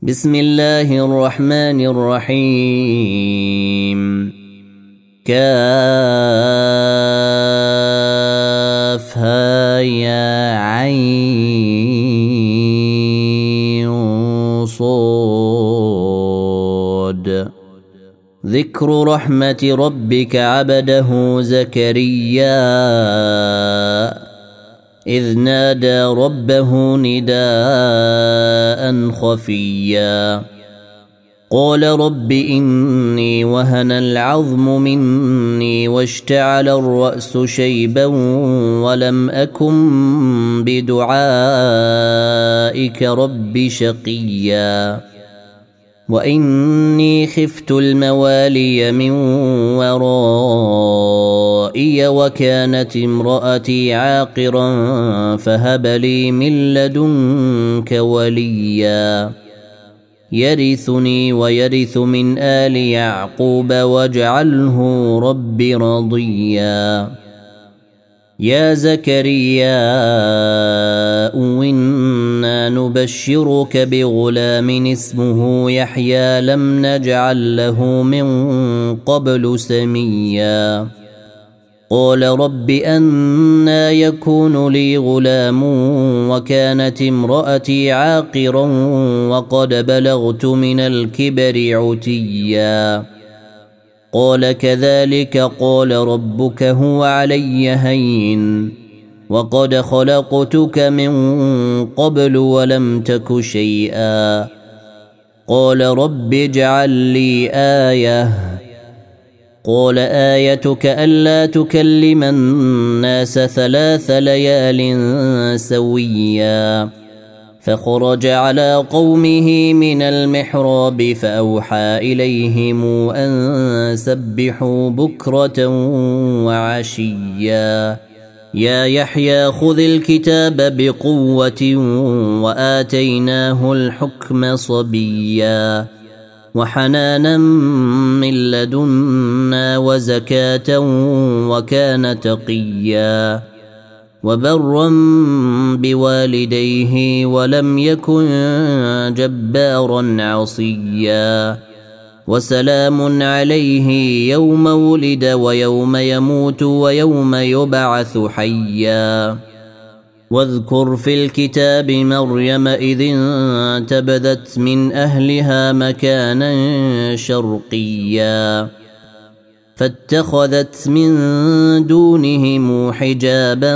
بسم الله الرحمن الرحيم كافها يا عين صاد ذكر رحمة ربك عبده زكريا إذ نادى ربه نداء خفيا قال رب إني وهن العظم مني واشتعل الرأس شيبا ولم أكن بدعائك رب شقيا وإني خفت الموالي من ورائي وكانت امرأتي عاقرا فهب لي من لدنك وليا يرثني ويرث من آل يعقوب واجعله رب رضيا يا زكريا إنا نبشرك بغلام اسمه يحيى لم نجعل له من قبل سميا قال رب أنى يكون لي غلام وكانت امرأتي عاقرا وقد بلغت من الكبر عتيا قال كذلك قال ربك هو علي هين وقد خلقتك من قبل ولم تك شيئا قال رب اجعل لي آية قال آيتك ألا تكلم الناس 3 ليال سويا فخرج على قومه من المحراب فأوحى إليهم أن سبحوا بكرة وعشيا يا يحيى خذ الكتاب بقوة وآتيناه الحكم صبيا وحنانا من لدنا وزكاة وكان تقيا وبرا بوالديه ولم يكن جبارا عصيا وسلام عليه يوم ولد ويوم يموت ويوم يبعث حيا واذكر في الكتاب مريم إذ انتبذت من أهلها مكانا شرقيا فاتخذت من دونهم حجابا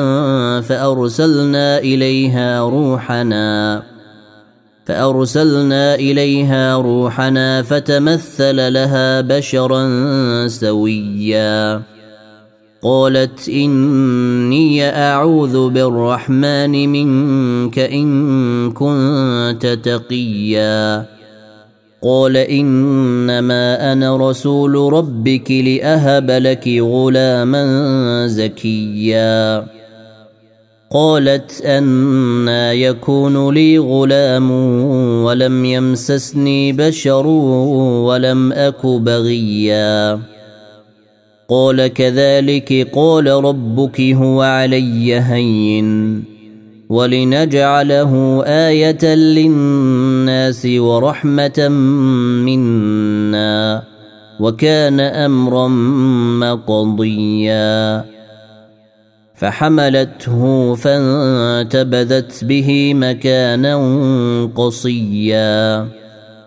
فأرسلنا إليها روحنا فتمثل لها بشرا سويا قالت إني أعوذ بالرحمن منك إن كنت تقيا قال إنما أنا رسول ربك لأهب لك غلاما زكيا قالت أنى يكون لي غلام ولم يمسسني بشر ولم أك بغيا قال كذلك قال ربك هو علي هين ولنجعله آية للناس ورحمة منا وكان أمرا مقضيا فحملته فانتبذت به مكانا قصيا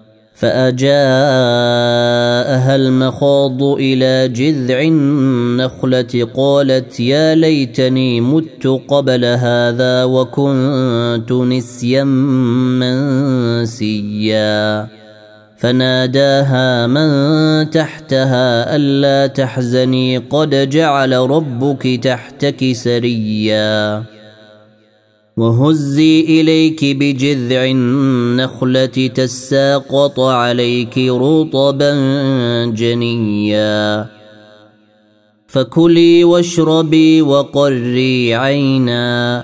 فأجاءها المخاض إلى جذع النخلة قالت يا ليتني مت قبل هذا وكنت نسيا منسيا فناداها من تحتها ألا تحزني قد جعل ربك تحتك سريا وهزي إليك بجذع النخلة تساقط عليك رطبا جنيا فكلي واشربي وقري عينا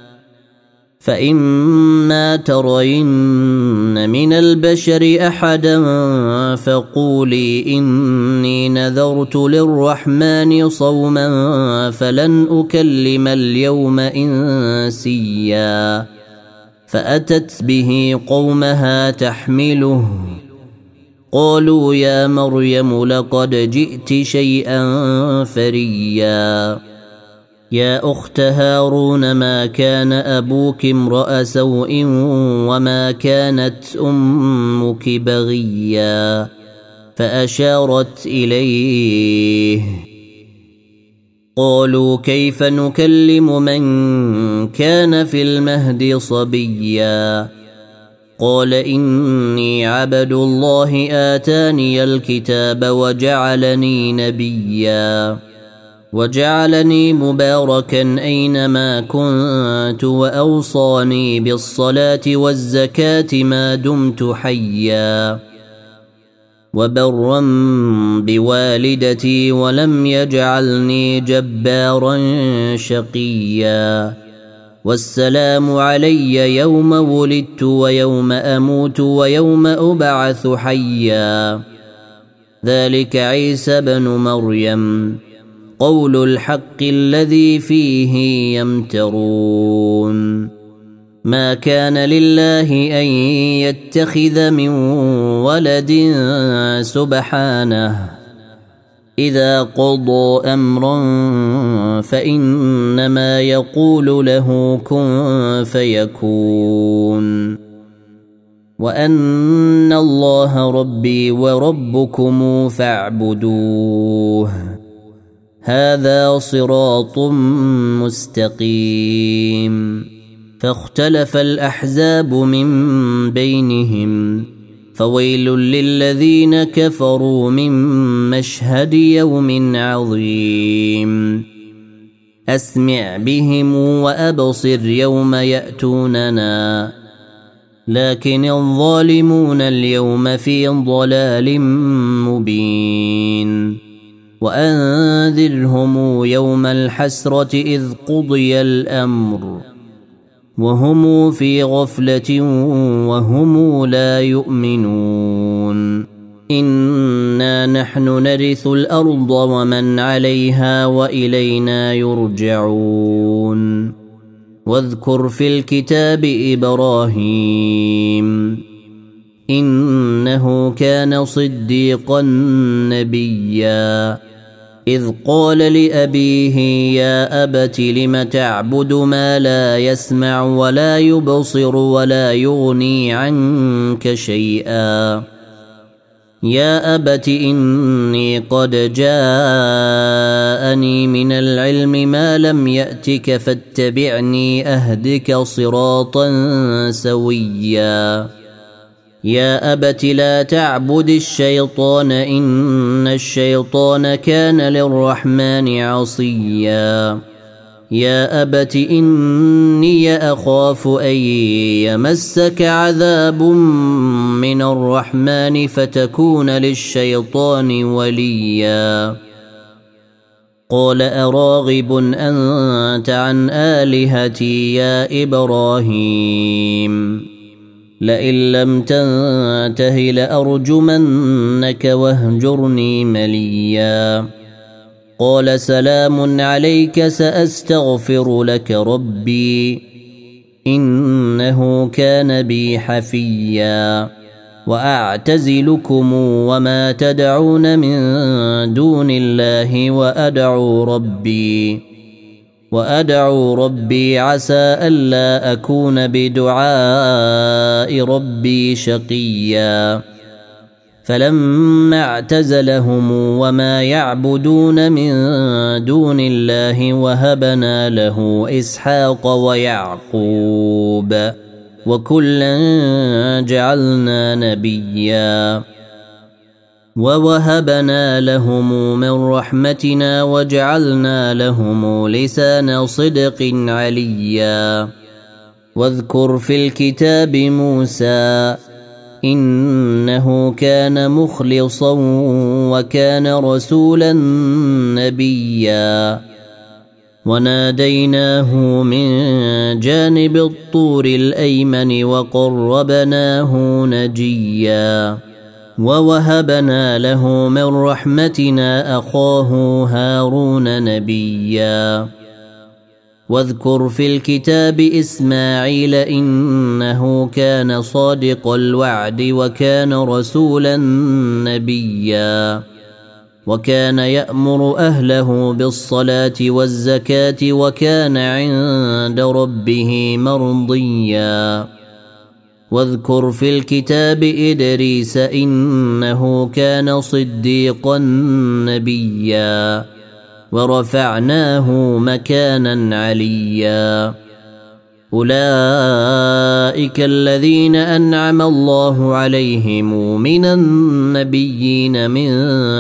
فإما ترين من البشر أحدا فقولي إني نذرت للرحمن صوما فلن أكلم اليوم إنسيا فأتت به قومها تحمله قالوا يا مريم لقد جئت شيئا فريا يا أخت هارون ما كان أبوك امرأ سوء وما كانت أمك بغيا فأشارت إليه قالوا كيف نكلم من كان في المهد صبيا قال إني عبد الله آتاني الكتاب وجعلني نبيا وجعلني مباركا أينما كنت وأوصاني بالصلاة والزكاة ما دمت حيا وبرا بوالدتي ولم يجعلني جبارا شقيا والسلام علي يوم ولدت ويوم أموت ويوم أبعث حيا ذلك عيسى بن مريم قول الحق الذي فيه يمترون ما كان لله أن يتخذ من ولد سبحانه إذا قضى أمرا فإنما يقول له كن فيكون وأن الله ربي وربكم فاعبدوه هذا صراط مستقيم فاختلف الأحزاب من بينهم فويل للذين كفروا من مشهد يوم عظيم أسمع بهم وأبصر يوم يأتوننا لكن الظالمون اليوم في ضلال مبين وأنذرهم يوم الحسرة إذ قضي الأمر وهم في غفلة وهم لا يؤمنون إنا نحن نرث الأرض ومن عليها وإلينا يرجعون واذكر في الكتاب إبراهيم إنه كان صديقا نبيا إذ قال لأبيه يا أبت لم تعبد ما لا يسمع ولا يبصر ولا يغني عنك شيئا يا أبت إني قد جاءني من العلم ما لم يأتك فاتبعني أهدك صراطا سويا يا أبت لا تعبد الشيطان إن الشيطان كان للرحمن عصيا يا أبت إني أخاف أن يمسك عذاب من الرحمن فتكون للشيطان وليا قال أراغب أنت عن آلهتي يا إبراهيم لئن لم تنته لأرجمنك واهجرني مليا قال سلام عليك سأستغفر لك ربي إنه كان بي حفيا وأعتزلكم وما تدعون من دون الله وأدعو ربي عسى ألا أكون بدعاء ربي شقيا فلما اعتزلهم وما يعبدون من دون الله وهبنا له إسحاق ويعقوب وكلا جعلنا نبيا ووهبنا لهم من رحمتنا وجعلنا لهم لسان صدق عليا واذكر في الكتاب موسى إنه كان مخلصا وكان رسولا نبيا وناديناه من جانب الطور الأيمن وقربناه نجيا ووهبنا له من رحمتنا أخاه هارون نبيا واذكر في الكتاب إسماعيل إنه كان صادق الوعد وكان رسولا نبيا وكان يأمر أهله بالصلاة والزكاة وكان عند ربه مرضيا واذكر في الكتاب إدريس إنه كان صديقا نبيا ورفعناه مكانا عليا أولئك الذين أنعم الله عليهم من النبيين من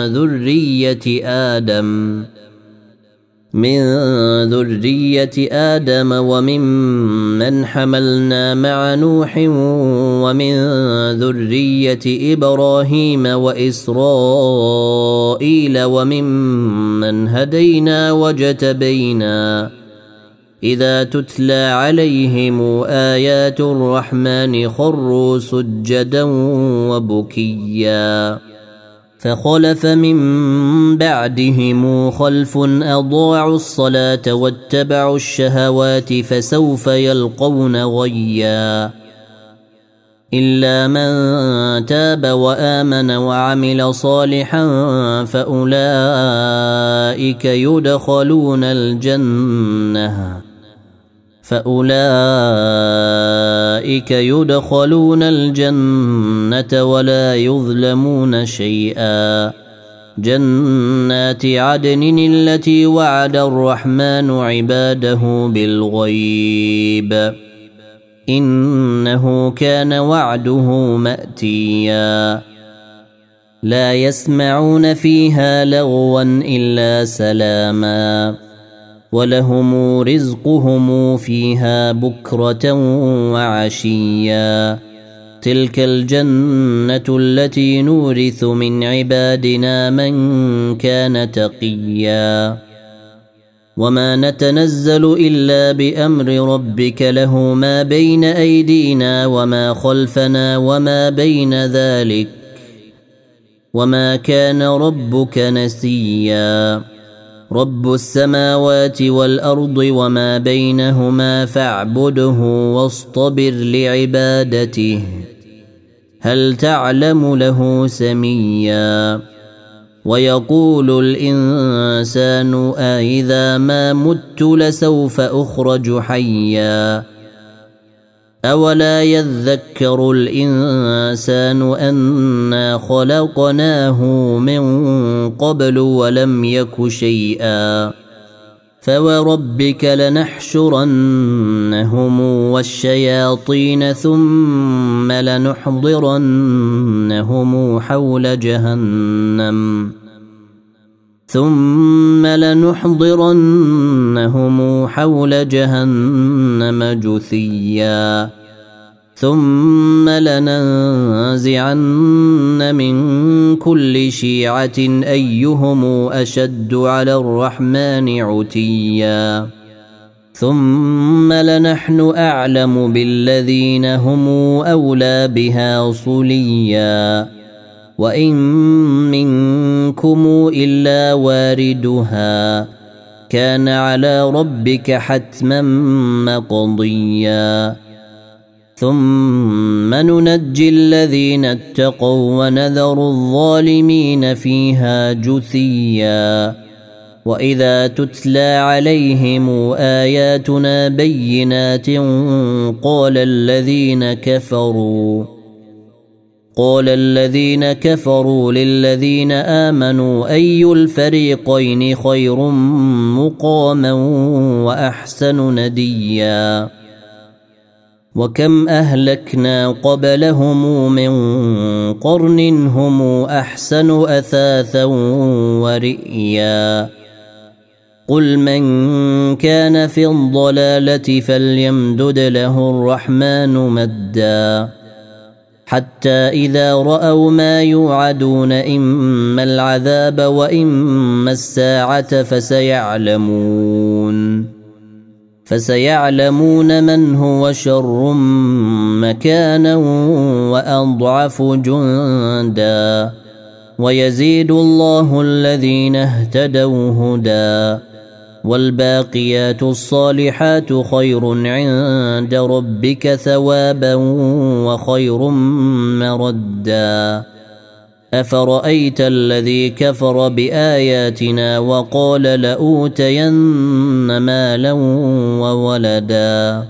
ذرية آدم وممن حملنا مع نوح ومن ذرية إبراهيم وإسرائيل وممن هدينا وجتبينا إذا تتلى عليهم آيات الرحمن خروا سجدا وبكيا فخلف من بعدهم خلف أضاعوا الصلاة واتبعوا الشهوات فسوف يلقون غيا إلا من تاب وآمن وعمل صالحا فأولئك يدخلون الجنة ولا يظلمون شيئا جنات عدن التي وعد الرحمن عباده بالغيب إنه كان وعده مأتيا لا يسمعون فيها لغوا إلا سلاما ولهم رزقهم فيها بكرة وعشيا تلك الجنة التي نورث من عبادنا من كان تقيا وما نتنزل إلا بأمر ربك له ما بين أيدينا وما خلفنا وما بين ذلك وما كان ربك نسيا رب السماوات والأرض وما بينهما فاعبده واصطبر لعبادته هل تعلم له سميا ويقول الإنسان أإذا ما مت لسوف أخرج حيا أولا يذكر الإنسان أنا خلقناه من قبل ولم يك شيئا فوربك لنحشرنهم والشياطين ثم لنحضرنهم حول جهنم جثيا ثم لننزعن من كل شيعة أيهم أشد على الرحمن عتيا ثم لنحن أعلم بالذين هم أولى بها صليا وإن منكم إلا واردها كان على ربك حتما مقضيا ثم ننجي الذين اتقوا ونذر الظالمين فيها جثيا وإذا تتلى عليهم آياتنا بينات قال الذين كفروا للذين آمنوا أي الفريقين خير مقاما وأحسن نديا وكم أهلكنا قبلهم من قرن هم أحسن أثاثا ورئيا قل من كان في الضلالة فليمدد له الرحمن مدا حتى إذا رأوا ما يوعدون إما العذاب وإما الساعة فسيعلمون من هو شر مكانا وأضعف جندا ويزيد الله الذين اهتدوا هدى والباقيات الصالحات خير عند ربك ثوابا وخير مردا أفرأيت الذي كفر بآياتنا وقال لأوتين مالا وولدا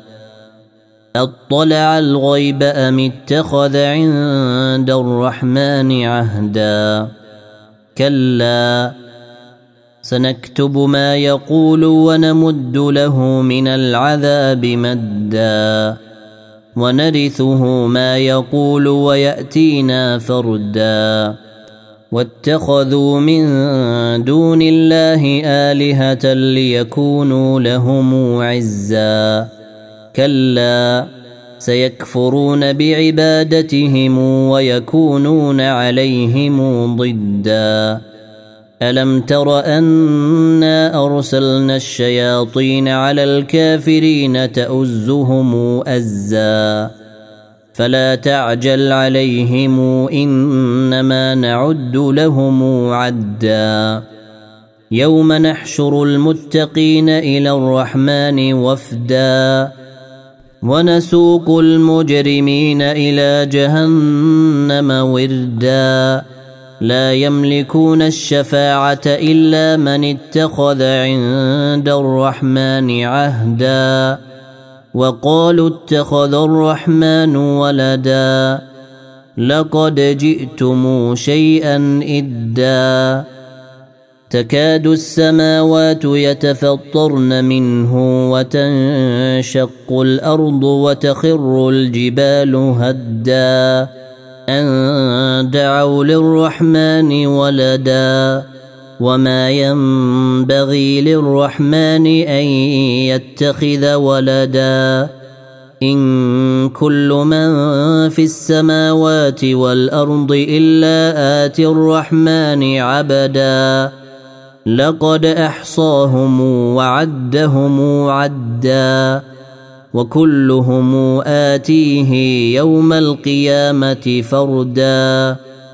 أطلع الغيب أم اتخذ عند الرحمن عهدا كلا سنكتب ما يقول ونمد له من العذاب مدا ونرثه ما يقول ويأتينا فردا واتخذوا من دون الله آلهة ليكونوا لهم عزا كلا سيكفرون بعبادتهم ويكونون عليهم ضدا ألم تر أنا أرسلنا الشياطين على الكافرين تؤزهم أزا فلا تعجل عليهم إنما نعد لهم عدا يوم نحشر المتقين إلى الرحمن وفدا ونسوق المجرمين إلى جهنم وردا لا يملكون الشفاعة إلا من اتخذ عند الرحمن عهدا وقالوا اتخذ الرحمن ولدا لقد جئتم شيئا إدا تكاد السماوات يتفطرن منه وتنشق الأرض وتخر الجبال هدا أن دعوا للرحمن ولدا وما ينبغي للرحمن أن يتخذ ولدا إن كل من في السماوات والأرض إلا آتي الرحمن عبدا لقد أحصاهم وعدهم عدا وكلهم آتيه يوم القيامة فردا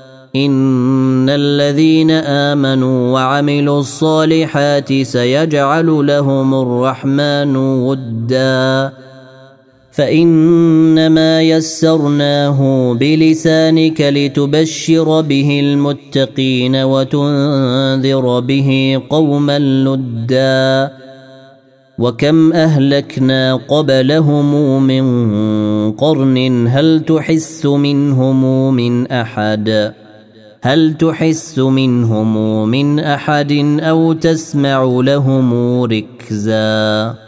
إن الذين آمنوا وعملوا الصالحات سيجعل لهم الرحمن ودا فإنما يسرناه بلسانك لتبشر به المتقين وتنذر به قوما لدا وكم أهلكنا قبلهم من قرن هل تحس منهم من أحد أو تسمع لهم ركزا